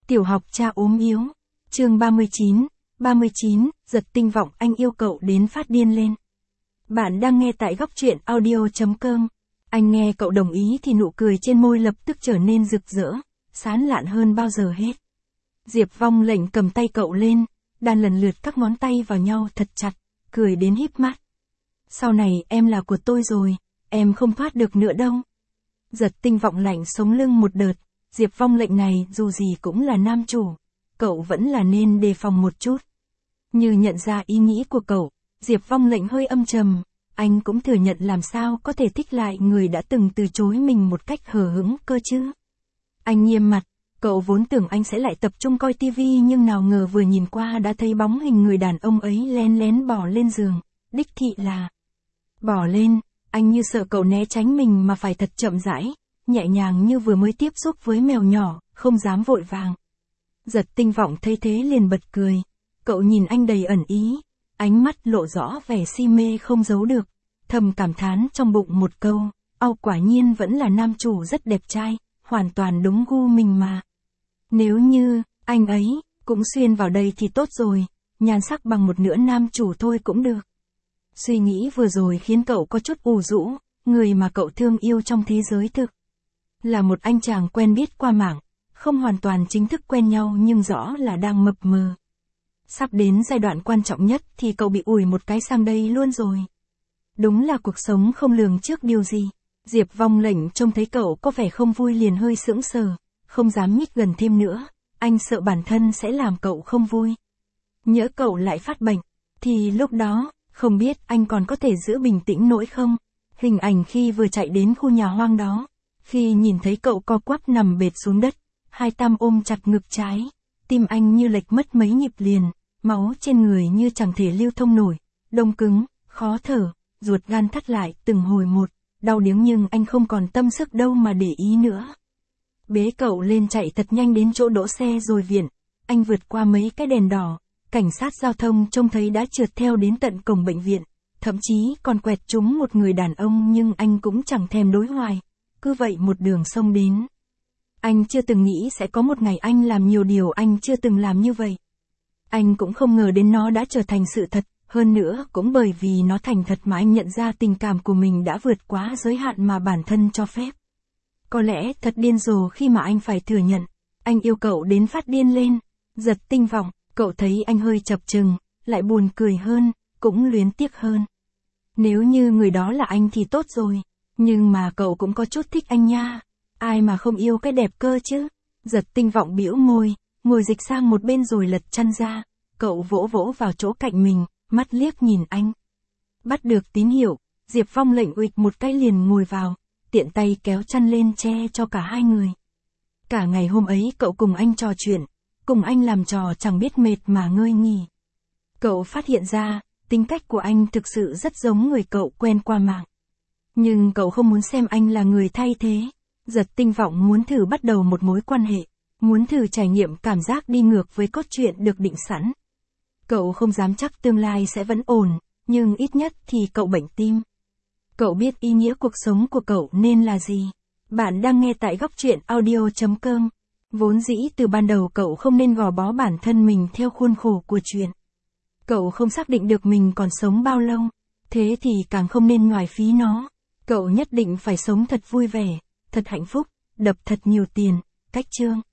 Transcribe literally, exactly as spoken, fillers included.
Tiểu học cha ốm yếu. Chương ba mươi chín, ba mươi chín, giật tinh vọng anh yêu cậu đến phát điên lên. Bạn đang nghe tại góc truyện audio chấm com. Anh nghe cậu đồng ý thì nụ cười trên môi lập tức trở nên rực rỡ, sán lạn hơn bao giờ hết. Diệp Vong Lệnh cầm tay cậu lên, đan lần lượt các ngón tay vào nhau thật chặt, cười đến híp mắt. Sau này em là của tôi rồi, em không thoát được nữa đâu. Giật tinh vọng lạnh sống lưng một đợt, Diệp Vong Lệnh này dù gì cũng là nam chủ, cậu vẫn là nên đề phòng một chút. Như nhận ra ý nghĩ của cậu, Diệp Vong Lệnh hơi âm trầm, anh cũng thừa nhận làm sao có thể thích lại người đã từng từ chối mình một cách hờ hững cơ chứ. Anh nghiêm mặt, cậu vốn tưởng anh sẽ lại tập trung coi tivi nhưng nào ngờ vừa nhìn qua đã thấy bóng hình người đàn ông ấy lén lén bỏ lên giường, đích thị là bỏ lên, anh như sợ cậu né tránh mình mà phải thật chậm rãi, nhẹ nhàng như vừa mới tiếp xúc với mèo nhỏ, không dám vội vàng. Giật tinh vọng thấy thế liền bật cười, cậu nhìn anh đầy ẩn ý, ánh mắt lộ rõ vẻ si mê không giấu được, thầm cảm thán trong bụng một câu, ao quả nhiên vẫn là nam chủ rất đẹp trai, hoàn toàn đúng gu mình mà. Nếu như, anh ấy, cũng xuyên vào đây thì tốt rồi, nhan sắc bằng một nửa nam chủ thôi cũng được. Suy nghĩ vừa rồi khiến cậu có chút ù rũ, người mà cậu thương yêu trong thế giới thực là một anh chàng quen biết qua mạng, không hoàn toàn chính thức quen nhau nhưng rõ là đang mập mờ. Sắp đến giai đoạn quan trọng nhất thì cậu bị ủi một cái sang đây luôn rồi. Đúng là cuộc sống không lường trước điều gì. Diệp Vong Lệnh trông thấy cậu có vẻ không vui liền hơi sững sờ, không dám nhích gần thêm nữa, anh sợ bản thân sẽ làm cậu không vui. Nhỡ cậu lại phát bệnh, thì lúc đó, không biết anh còn có thể giữ bình tĩnh nổi không? Hình ảnh khi vừa chạy đến khu nhà hoang đó, khi nhìn thấy cậu co quắp nằm bệt xuống đất, hai tam ôm chặt ngực trái, tim anh như lệch mất mấy nhịp liền, máu trên người như chẳng thể lưu thông nổi, đông cứng, khó thở, ruột gan thắt lại từng hồi một, đau điếng nhưng anh không còn tâm sức đâu mà để ý nữa. Bế cậu lên chạy thật nhanh đến chỗ đỗ xe rồi viện, anh vượt qua mấy cái đèn đỏ, cảnh sát giao thông trông thấy đã trượt theo đến tận cổng bệnh viện, thậm chí còn quẹt trúng một người đàn ông nhưng anh cũng chẳng thèm đối hoài, cứ vậy một đường xông đến. Anh chưa từng nghĩ sẽ có một ngày anh làm nhiều điều anh chưa từng làm như vậy. Anh cũng không ngờ đến nó đã trở thành sự thật, hơn nữa cũng bởi vì nó thành thật mà anh nhận ra tình cảm của mình đã vượt quá giới hạn mà bản thân cho phép. Có lẽ thật điên rồ khi mà anh phải thừa nhận, anh yêu cậu đến phát điên lên. Giật tinh vọng, cậu thấy anh hơi chập chừng, lại buồn cười hơn, cũng luyến tiếc hơn. Nếu như người đó là anh thì tốt rồi, nhưng mà cậu cũng có chút thích anh nha, ai mà không yêu cái đẹp cơ chứ. Giật tinh vọng bĩu môi, ngồi dịch sang một bên rồi lật chăn ra, cậu vỗ vỗ vào chỗ cạnh mình, mắt liếc nhìn anh. Bắt được tín hiệu, Diệp Vong Lệnh uịch một cái liền ngồi vào, tiện tay kéo chăn lên che cho cả hai người. Cả ngày hôm ấy cậu cùng anh trò chuyện, cùng anh làm trò chẳng biết mệt mà ngơi nghỉ. Cậu phát hiện ra, tính cách của anh thực sự rất giống người cậu quen qua mạng. Nhưng cậu không muốn xem anh là người thay thế. Giật tinh vọng muốn thử bắt đầu một mối quan hệ, muốn thử trải nghiệm cảm giác đi ngược với cốt truyện được định sẵn. Cậu không dám chắc tương lai sẽ vẫn ổn, nhưng ít nhất thì cậu bệnh tim. Cậu biết ý nghĩa cuộc sống của cậu nên là gì. Bạn đang nghe tại góc truyện audio chấm com. Vốn dĩ từ ban đầu cậu không nên gò bó bản thân mình theo khuôn khổ của chuyện. Cậu không xác định được mình còn sống bao lâu, thế thì càng không nên ngoại phí nó. Cậu nhất định phải sống thật vui vẻ, thật hạnh phúc, đập thật nhiều tiền, cách chương.